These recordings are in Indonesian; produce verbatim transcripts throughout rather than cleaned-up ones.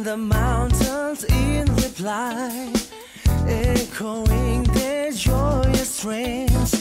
the mountains in reply, echoing their joyous strains.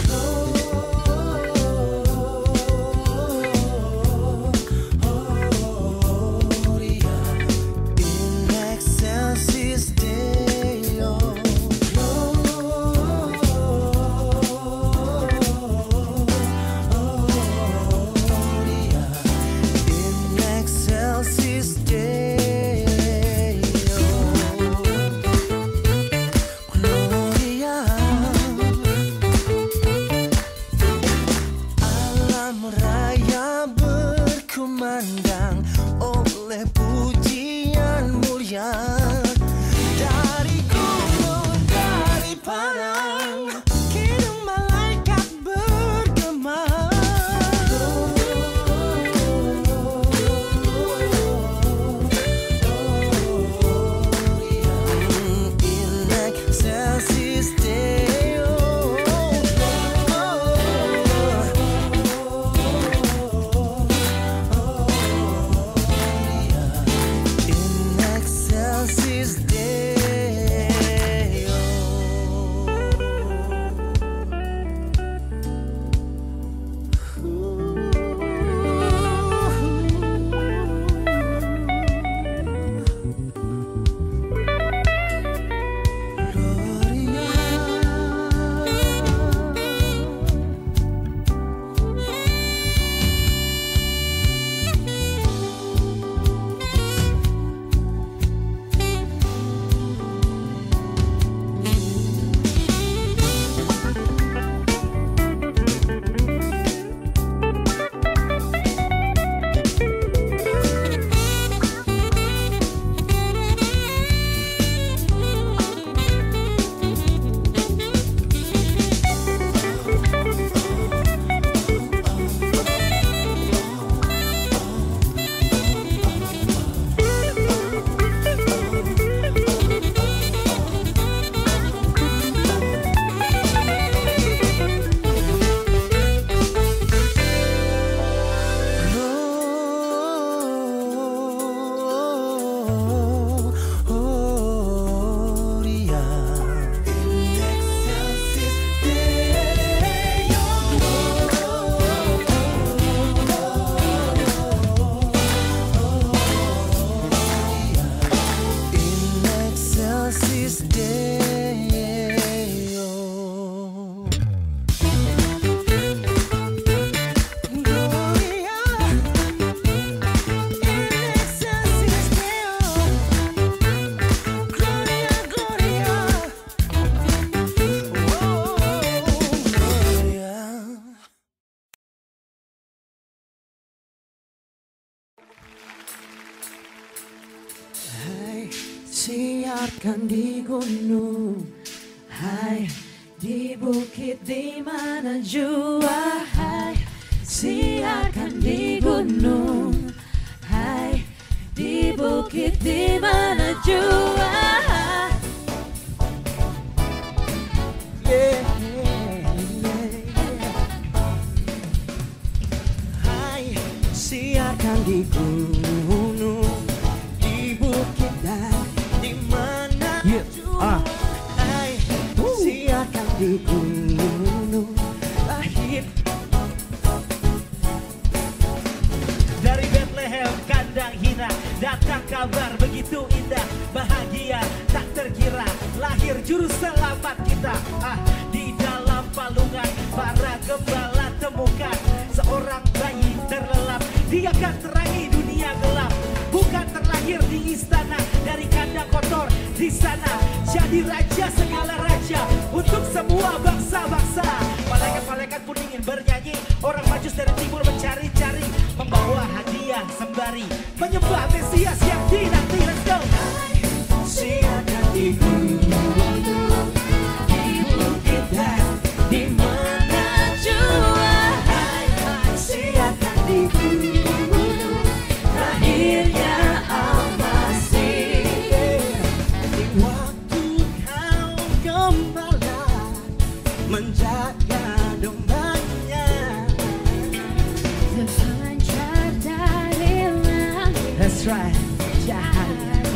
Siarkan di gunung, hai di bukit di mana jua, hai siarkan di gunung, hai di bukit di mana jua. Yeah, yeah, yeah. Hai siarkan di gunung, di bukit dan Yeah. Ah. Hai, siarkan di gunung lahir dari Bethlehem kandang hina, datang kabar begitu indah, bahagia tak terkira, lahir juru selamat kita. Ah, di dalam palungan para gembala temukan seorang bayi terlelap, dia akan terangi dunia gelap. Bukan terlahir di istana, dari kandang kotor di sana, jadi raja segala raja untuk semua bangsa-bangsa. Malaikat-malaikat pun ingin bernyanyi, orang majus dari timur mencari-cari, membawa hadiah sembari menyembah Mesias yang dinanti. Let's go. Siarkan di gunung, di bukit dan di mana jua, hai hai siarkan di gunung lahirnya Al-Masih. Di waktu kau gembala menjaga dombanya, terpancar dari langit. That's right, cahaya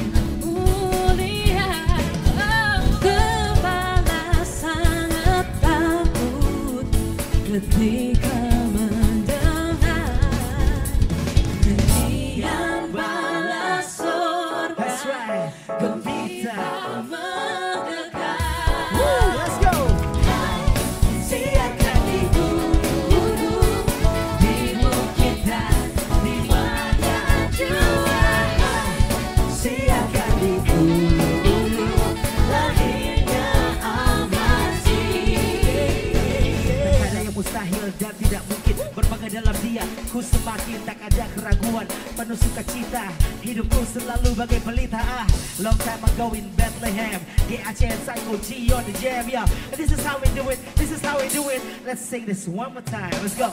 mulai gembira mendekat. Woo, let's go. Siarkan di gunung, di bukit dan di mana jua. Siarkan di gunung, lahirnya amati. Tak ada yang mustahil dan tidak mungkin, berbagai dalam dia ku semakin tak ada keraguan, penuh sukacita, hidupku selalu bagai pelita. Ah, long time ago in Bethlehem, G A C and Psycho G on the jam, yeah. And this is how we do it, this is how we do it. Let's sing this one more time, let's go.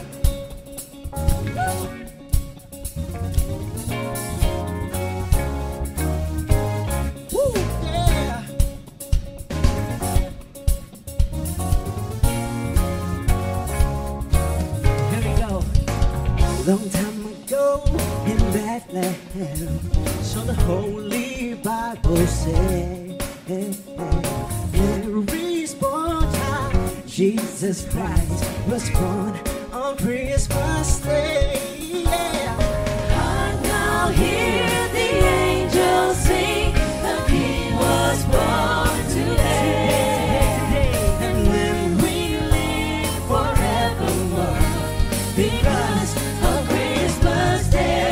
Woo, yeah. Here we go. Long time ago in Bethlehem, so the Holy Bible said, Mary's born child, Jesus Christ was born on Christmas Day. Yeah. And now hear the angels sing, the King was born today. And then we live forevermore because of Christmas Day.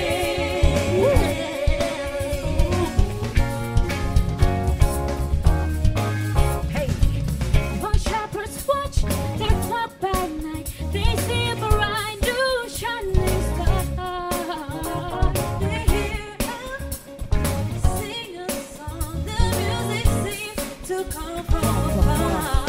Hey, While shepherds watch their flock by night, they see a bright new shining star. They hear us sing a song, the music seems to come from afar.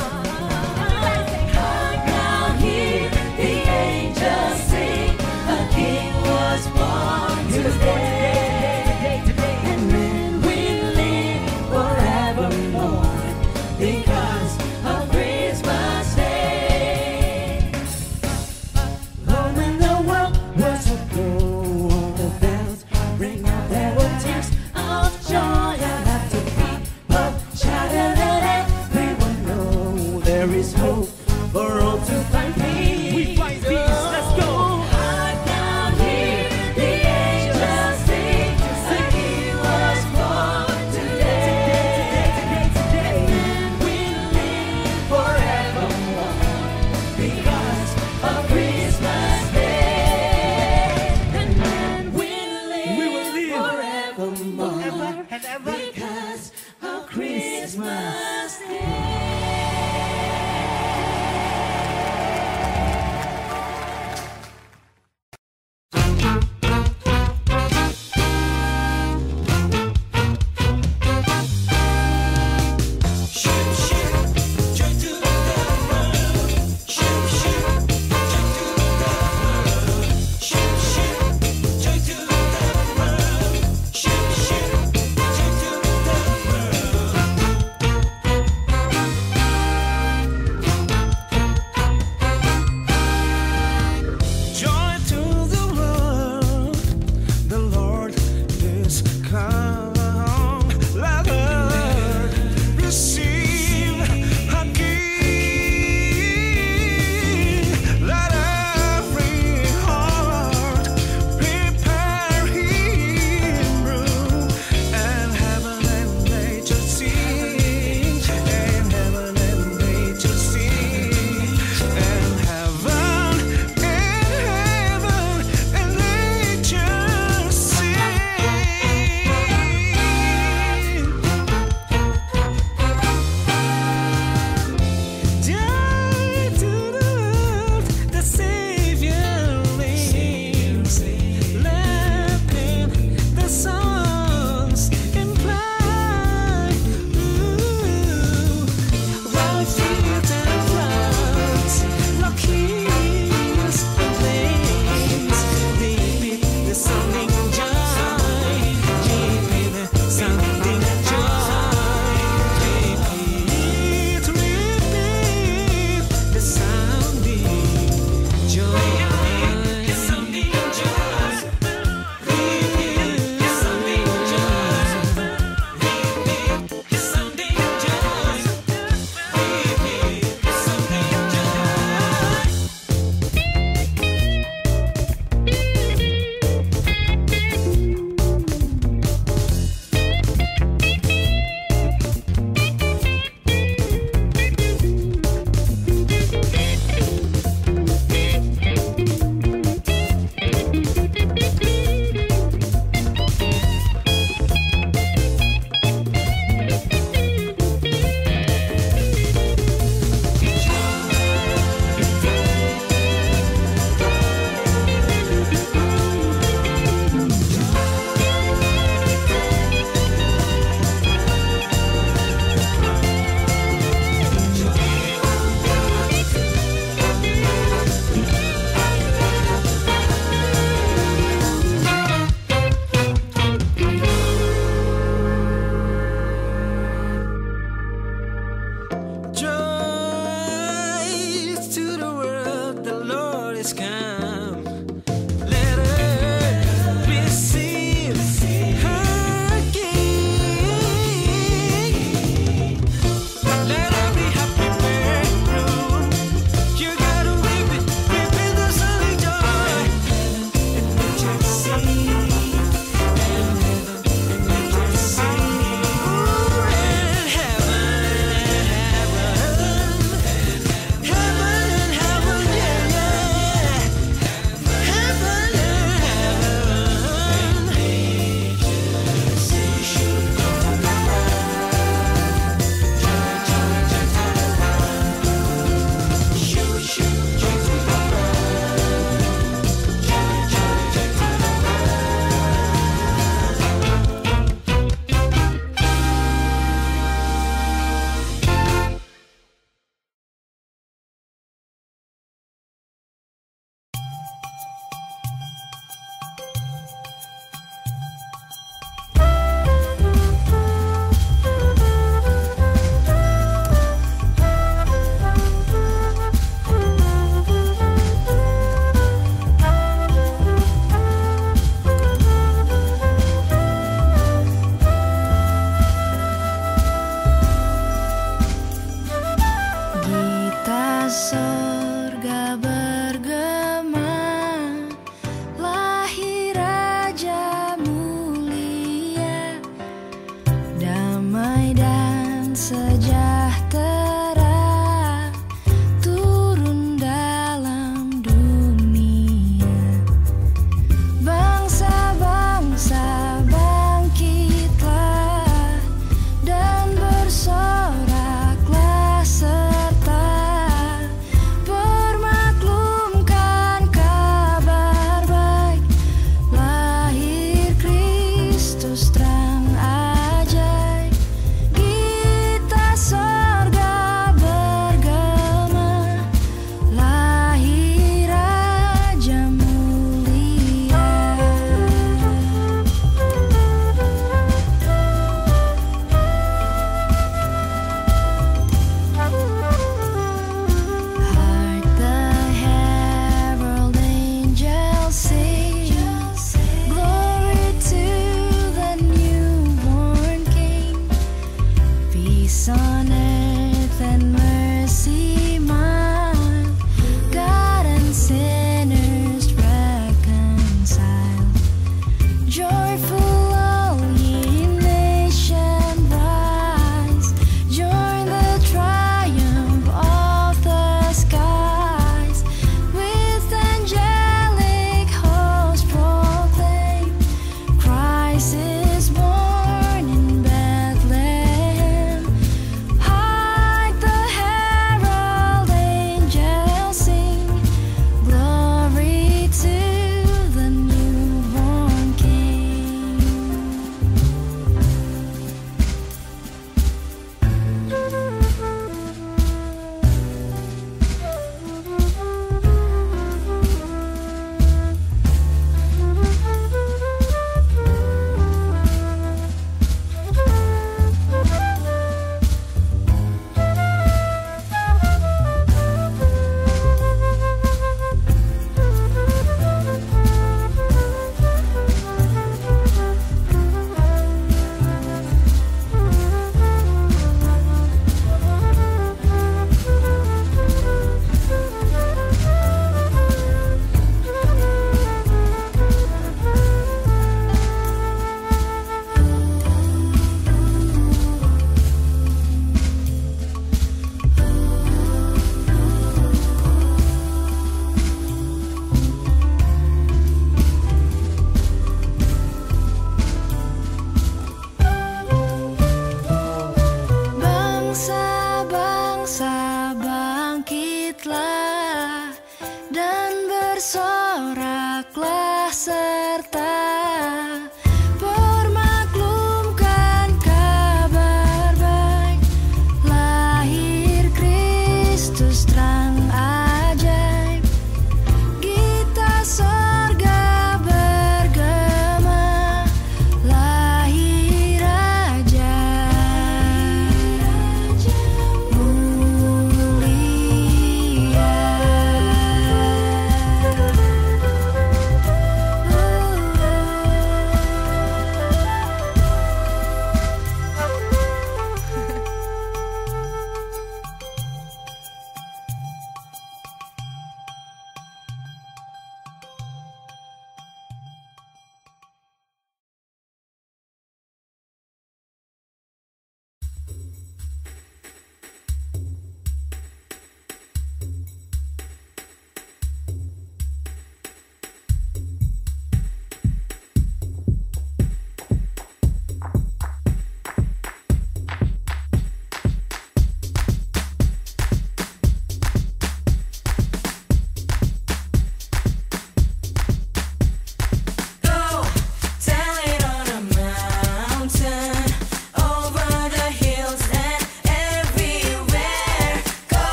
And now hear the angels sing, a King was born he was born today. today, today, today, today. And then we live forevermore because of Christmas Day. Oh, when the world was aglow, all the bells ring out, there were tears of joy and laughter. People shouted and everyone know there is hope for all to find peace. We find peace, let's go. I can hear the angels sing, the King was born today. Today, today, And we live forevermore because of Christmas Day. And then we live, We will live forevermore ever and ever. because of Christmas Day.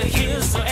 the hills so